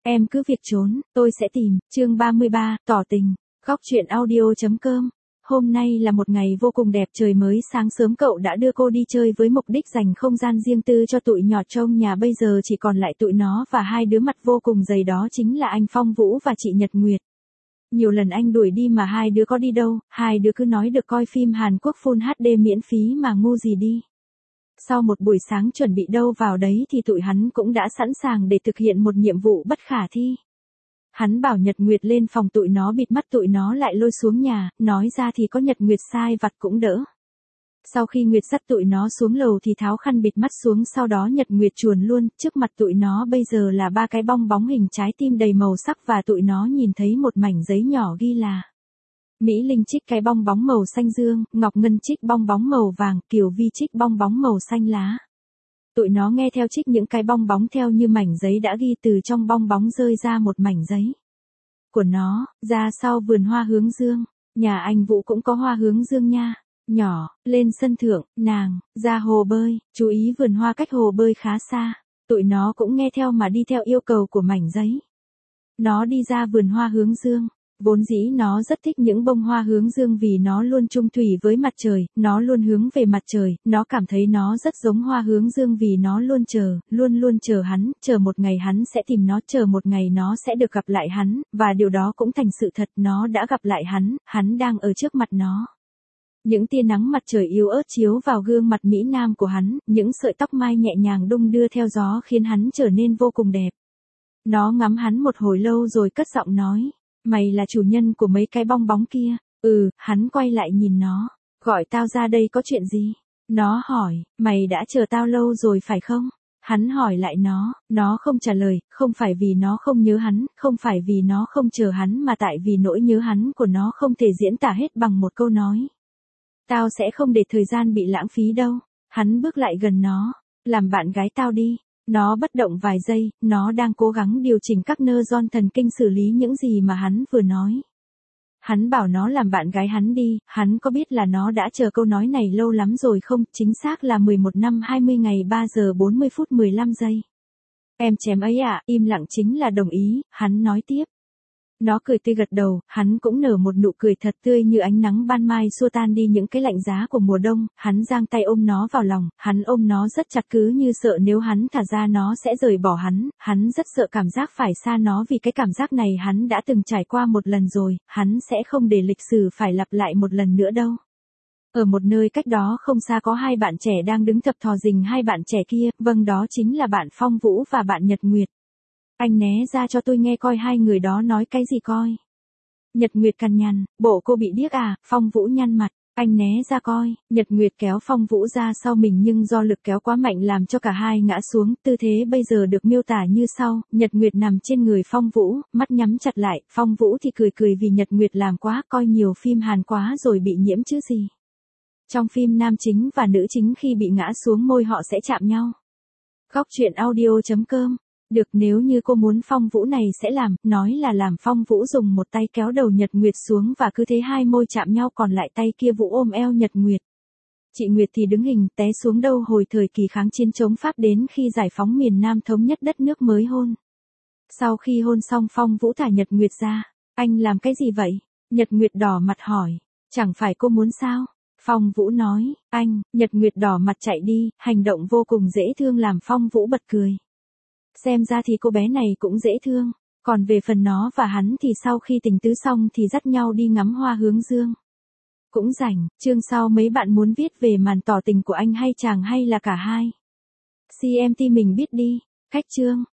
Em cứ việc trốn, tôi sẽ tìm. Chương 33, tỏ tình. Góc truyện audio.com. Hôm nay là một ngày vô cùng đẹp, trời mới sáng sớm cậu đã đưa cô đi chơi với mục đích dành không gian riêng tư cho tụi nhỏ trong nhà, bây giờ chỉ còn lại tụi nó và hai đứa mặt vô cùng dày, đó chính là anh Phong Vũ và chị Nhật Nguyệt. Nhiều lần anh đuổi đi mà hai đứa có đi đâu, hai đứa cứ nói được coi phim Hàn Quốc Full HD miễn phí mà ngu gì đi. Sau một buổi sáng chuẩn bị đâu vào đấy thì tụi hắn cũng đã sẵn sàng để thực hiện một nhiệm vụ bất khả thi. Hắn bảo Nhật Nguyệt lên phòng tụi nó bịt mắt, tụi nó lại lôi xuống nhà, nói ra thì có Nhật Nguyệt sai vặt cũng đỡ. Sau khi Nguyệt dắt tụi nó xuống lầu thì tháo khăn bịt mắt xuống, sau đó Nhật Nguyệt chuồn luôn, trước mặt tụi nó bây giờ là ba cái bong bóng hình trái tim đầy màu sắc và tụi nó nhìn thấy một mảnh giấy nhỏ ghi là Mỹ Linh trích cái bong bóng màu xanh dương, Ngọc Ngân trích bong bóng màu vàng, Kiều Vi trích bong bóng màu xanh lá. Tụi nó nghe theo trích những cái bong bóng theo như mảnh giấy đã ghi, từ trong bong bóng rơi ra một mảnh giấy của nó, ra sau vườn hoa hướng dương, nhà anh Vũ cũng có hoa hướng dương nha. Nhỏ, lên sân thượng, nàng, ra hồ bơi, chú ý vườn hoa cách hồ bơi khá xa. Tụi nó cũng nghe theo mà đi theo yêu cầu của mảnh giấy. Nó đi ra vườn hoa hướng dương. Vốn dĩ nó rất thích những bông hoa hướng dương vì nó luôn chung thủy với mặt trời, nó luôn hướng về mặt trời, nó cảm thấy nó rất giống hoa hướng dương vì nó luôn luôn chờ hắn, chờ một ngày hắn sẽ tìm nó, chờ một ngày nó sẽ được gặp lại hắn, và điều đó cũng thành sự thật, nó đã gặp lại hắn đang ở trước mặt nó. Những tia nắng mặt trời yếu ớt chiếu vào gương mặt mỹ nam của hắn, những sợi tóc mai nhẹ nhàng đung đưa theo gió khiến hắn trở nên vô cùng đẹp. Nó ngắm hắn một hồi lâu rồi cất giọng nói. Mày là chủ nhân của mấy cái bong bóng kia? Hắn quay lại nhìn nó. Gọi tao ra đây có chuyện gì? Nó hỏi, mày đã chờ tao lâu rồi phải không? Hắn hỏi lại nó không trả lời, không phải vì nó không nhớ hắn, không phải vì nó không chờ hắn mà tại vì nỗi nhớ hắn của nó không thể diễn tả hết bằng một câu nói. Tao sẽ không để thời gian bị lãng phí đâu. Hắn bước lại gần nó, làm bạn gái tao đi. Nó bất động vài giây, nó đang cố gắng điều chỉnh các neuron thần kinh xử lý những gì mà hắn vừa nói. Hắn bảo nó làm bạn gái hắn đi, hắn có biết là nó đã chờ câu nói này lâu lắm rồi không? Chính xác là 11 năm 20 ngày 3 giờ 40 phút 15 giây. Em chém ấy à, im lặng chính là đồng ý, hắn nói tiếp. Nó cười tươi gật đầu, hắn cũng nở một nụ cười thật tươi như ánh nắng ban mai xua tan đi những cái lạnh giá của mùa đông, hắn giang tay ôm nó vào lòng, hắn ôm nó rất chặt cứ như sợ nếu hắn thả ra nó sẽ rời bỏ hắn rất sợ cảm giác phải xa nó vì cái cảm giác này hắn đã từng trải qua một lần rồi, hắn sẽ không để lịch sử phải lặp lại một lần nữa đâu. Ở một nơi cách đó không xa có hai bạn trẻ đang đứng thập thò rình, hai bạn trẻ kia, vâng đó chính là bạn Phong Vũ và bạn Nhật Nguyệt. Anh né ra cho tôi nghe coi hai người đó nói cái gì coi. Nhật Nguyệt cằn nhằn, bộ cô bị điếc à? Phong Vũ nhăn mặt, anh né ra coi. Nhật Nguyệt kéo Phong Vũ ra sau mình nhưng do lực kéo quá mạnh làm cho cả hai ngã xuống, tư thế bây giờ được miêu tả như sau, Nhật Nguyệt nằm trên người Phong Vũ, mắt nhắm chặt lại, Phong Vũ thì cười vì Nhật Nguyệt làm quá, coi nhiều phim Hàn quá rồi bị nhiễm chứ gì. Trong phim nam chính và nữ chính khi bị ngã xuống môi họ sẽ chạm nhau. Góc truyện audio.com. Được, nếu như cô muốn Phong Vũ này sẽ nói là làm. Phong Vũ dùng một tay kéo đầu Nhật Nguyệt xuống và cứ thế hai môi chạm nhau, còn lại tay kia Vũ ôm eo Nhật Nguyệt. Chị Nguyệt thì đứng hình té xuống đâu hồi thời kỳ kháng chiến chống Pháp đến khi giải phóng miền Nam thống nhất đất nước mới hôn. Sau khi hôn xong Phong Vũ thả Nhật Nguyệt ra. Anh làm cái gì vậy? Nhật Nguyệt đỏ mặt hỏi. Chẳng phải cô muốn sao? Phong Vũ nói, anh. Nhật Nguyệt đỏ mặt chạy đi, hành động vô cùng dễ thương làm Phong Vũ bật cười. Xem ra thì cô bé này cũng dễ thương. Còn về phần nó và hắn thì sau khi tình tứ xong thì dắt nhau đi ngắm hoa hướng dương. Cũng rảnh, chương sau mấy bạn muốn viết về màn tỏ tình của anh hay chàng hay là cả hai? CMT mình biết đi. Khách chương.